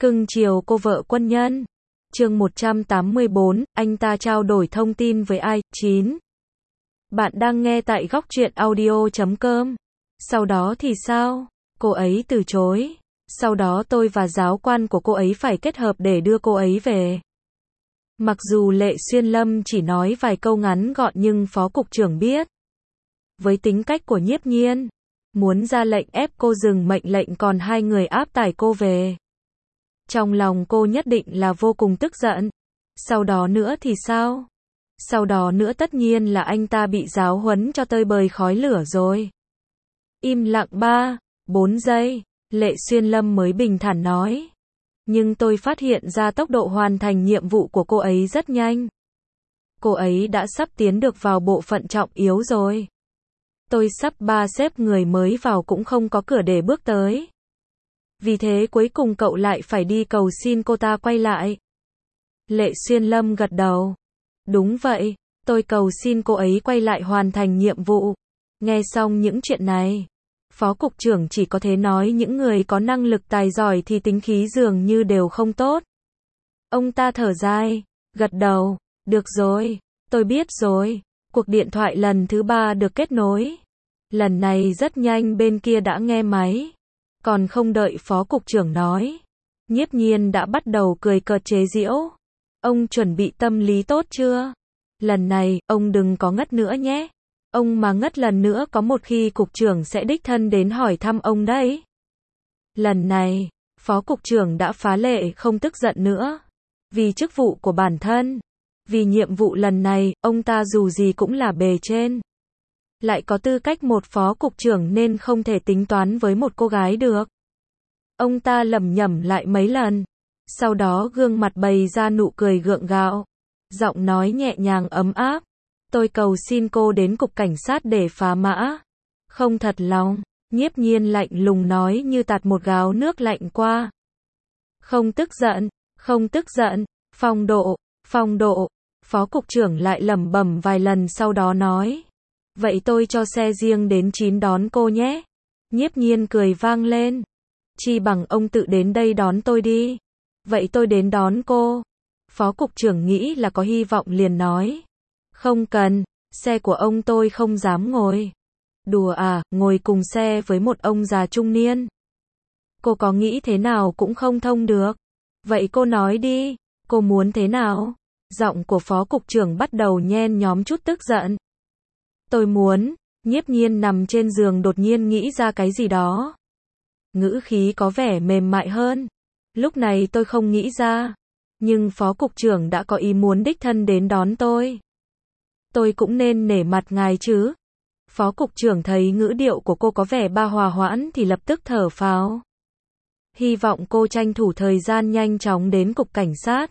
Cưng chiều cô vợ quân nhân. Chương 184, anh ta trao đổi thông tin với ai? 9. Bạn đang nghe tại góc truyện audio.com. Sau đó thì sao? Cô ấy từ chối. Sau đó tôi và giáo quan của cô ấy phải kết hợp để đưa cô ấy về. Mặc dù Lệ Xuyên Lâm chỉ nói vài câu ngắn gọn nhưng phó cục trưởng biết. Với tính cách của Nhiếp Nhiên, muốn ra lệnh ép cô dừng mệnh lệnh còn hai người áp tải cô về. Trong lòng cô nhất định là vô cùng tức giận. Sau đó nữa thì sao? Sau đó nữa tất nhiên là anh ta bị giáo huấn cho tơi bời khói lửa rồi. Im lặng 3-4 giây, Lệ Xuyên Lâm mới bình thản nói. Nhưng tôi phát hiện ra tốc độ hoàn thành nhiệm vụ của cô ấy rất nhanh. Cô ấy đã sắp tiến được vào bộ phận trọng yếu rồi. Tôi sắp xếp người mới vào cũng không có cửa để bước tới. Vì thế cuối cùng cậu lại phải đi cầu xin cô ta quay lại. Lệ Xuyên Lâm gật đầu. Đúng vậy, tôi cầu xin cô ấy quay lại hoàn thành nhiệm vụ. Nghe xong những chuyện này, phó cục trưởng chỉ có thể nói những người có năng lực tài giỏi thì tính khí dường như đều không tốt. Ông ta thở dài, gật đầu. Được rồi, tôi biết rồi. Cuộc điện thoại lần thứ 3 được kết nối. Lần này rất nhanh bên kia đã nghe máy. Còn không đợi phó cục trưởng nói, Nhiếp Nhiên đã bắt đầu cười cợt chế giễu. Ông chuẩn bị tâm lý tốt chưa? Lần này, ông đừng có ngất nữa nhé. Ông mà ngất lần nữa có một khi cục trưởng sẽ đích thân đến hỏi thăm ông đấy. Lần này, phó cục trưởng đã phá lệ không tức giận nữa. Vì chức vụ của bản thân. Vì nhiệm vụ lần này, ông ta dù gì cũng là bề trên. Lại có tư cách một phó cục trưởng nên không thể tính toán với một cô gái được. Ông ta lẩm nhẩm lại mấy lần. Sau đó gương mặt bày ra nụ cười gượng gạo. Giọng nói nhẹ nhàng ấm áp. Tôi cầu xin cô đến cục cảnh sát để phá mã. Không thật lòng. Nhiếp Nhiên lạnh lùng nói như tạt một gáo nước lạnh qua. Không tức giận, không tức giận. Phong độ, phong độ. Phó cục trưởng lại lẩm bẩm vài lần sau đó nói. Vậy tôi cho xe riêng đến 9 đón cô nhé. Nhiếp Nhiên cười vang lên. Chi bằng ông tự đến đây đón tôi đi. Vậy tôi đến đón cô. Phó cục trưởng nghĩ là có hy vọng liền nói. Không cần, xe của ông tôi không dám ngồi. Đùa à, ngồi cùng xe với một ông già trung niên. Cô có nghĩ thế nào cũng không thông được. Vậy cô nói đi, cô muốn thế nào? Giọng của phó cục trưởng bắt đầu nhen nhóm chút tức giận. Tôi muốn, Nhiếp Nhiên nằm trên giường đột nhiên nghĩ ra cái gì đó. Ngữ khí có vẻ mềm mại hơn. Lúc này tôi không nghĩ ra. Nhưng phó cục trưởng đã có ý muốn đích thân đến đón tôi. Tôi cũng nên nể mặt ngài chứ. Phó cục trưởng thấy ngữ điệu của cô có vẻ hòa hoãn thì lập tức thở phào. Hy vọng cô tranh thủ thời gian nhanh chóng đến cục cảnh sát.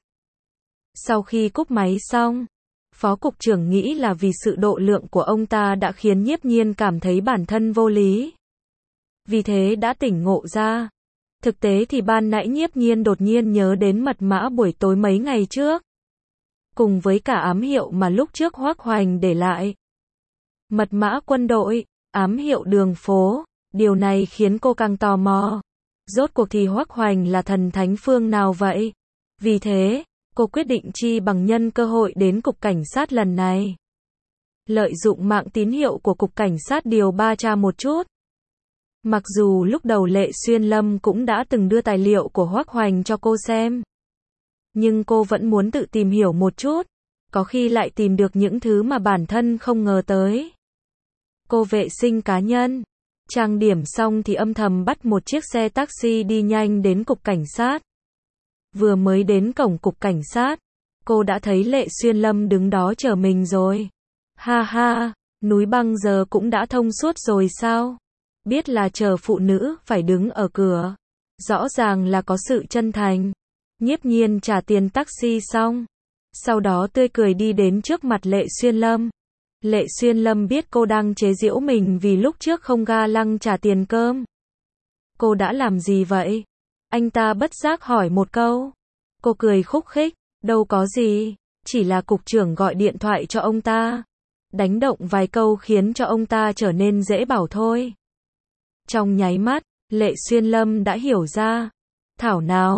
Sau khi cúp máy xong, phó cục trưởng nghĩ là vì sự độ lượng của ông ta đã khiến Nhiếp Nhiên cảm thấy bản thân vô lý. Vì thế đã tỉnh ngộ ra. Thực tế thì ban nãy Nhiếp Nhiên đột nhiên nhớ đến mật mã buổi tối mấy ngày trước. Cùng với cả ám hiệu mà lúc trước Hoắc Hoành để lại. Mật mã quân đội, ám hiệu đường phố, điều này khiến cô càng tò mò. Rốt cuộc thì Hoắc Hoành là thần thánh phương nào vậy? Vì thế, cô quyết định chi bằng nhân cơ hội đến cục cảnh sát lần này. Lợi dụng mạng tín hiệu của cục cảnh sát điều tra một chút. Mặc dù lúc đầu Lệ Xuyên Lâm cũng đã từng đưa tài liệu của Hoắc Hoành cho cô xem. Nhưng cô vẫn muốn tự tìm hiểu một chút. Có khi lại tìm được những thứ mà bản thân không ngờ tới. Cô vệ sinh cá nhân. Trang điểm xong thì âm thầm bắt một chiếc xe taxi đi nhanh đến cục cảnh sát. Vừa mới đến cổng cục cảnh sát, cô đã thấy Lệ Xuyên Lâm đứng đó chờ mình rồi. Ha ha, núi băng giờ cũng đã thông suốt rồi sao? Biết là chờ phụ nữ phải đứng ở cửa. Rõ ràng là có sự chân thành. Nhiếp Nhiên trả tiền taxi xong. Sau đó tươi cười đi đến trước mặt Lệ Xuyên Lâm. Lệ Xuyên Lâm biết cô đang chế giễu mình vì lúc trước không ga lăng trả tiền cơm. Cô đã làm gì vậy? Anh ta bất giác hỏi một câu. Cô cười khúc khích. Đâu có gì. Chỉ là cục trưởng gọi điện thoại cho ông ta. Đánh động vài câu khiến cho ông ta trở nên dễ bảo thôi. Trong nháy mắt, Lệ Xuyên Lâm đã hiểu ra. Thảo nào,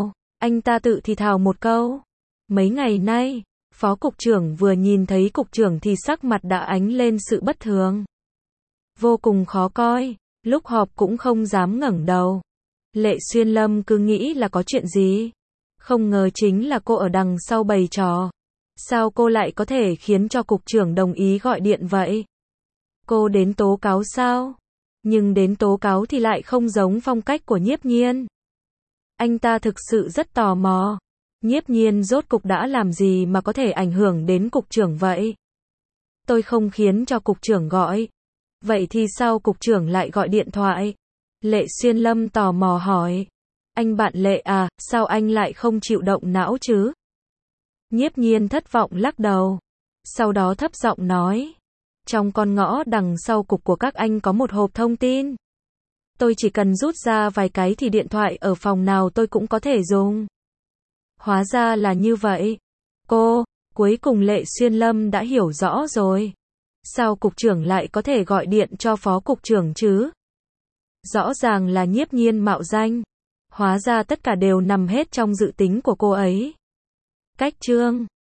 Anh ta tự thì thào một câu. Mấy ngày nay, phó cục trưởng vừa nhìn thấy cục trưởng thì sắc mặt đã ánh lên sự bất thường. Vô cùng khó coi, lúc họp cũng không dám ngẩng đầu. Lệ Xuyên Lâm cứ nghĩ là có chuyện gì. Không ngờ chính là cô ở đằng sau bày trò. Sao cô lại có thể khiến cho cục trưởng đồng ý gọi điện vậy? Cô đến tố cáo sao? Nhưng đến tố cáo thì lại không giống phong cách của Nhiếp Nhiên. Anh ta thực sự rất tò mò. Nhiếp Nhiên rốt cục đã làm gì mà có thể ảnh hưởng đến cục trưởng vậy? Tôi không khiến cho cục trưởng gọi. Vậy thì sao cục trưởng lại gọi điện thoại? Lệ Xuyên Lâm tò mò hỏi. Anh bạn Lệ à, sao anh lại không chịu động não chứ? Nhiếp Nhiên thất vọng lắc đầu. Sau đó thấp giọng nói. Trong con ngõ đằng sau cục của các anh có một hộp thông tin. Tôi chỉ cần rút ra vài cái thì điện thoại ở phòng nào tôi cũng có thể dùng. Hóa ra là như vậy. Cuối cùng Lệ Xuyên Lâm đã hiểu rõ rồi. Sao cục trưởng lại có thể gọi điện cho phó cục trưởng chứ? Rõ ràng là Nhiếp Nhiên mạo danh. Hóa ra tất cả đều nằm hết trong dự tính của cô ấy. Cách chương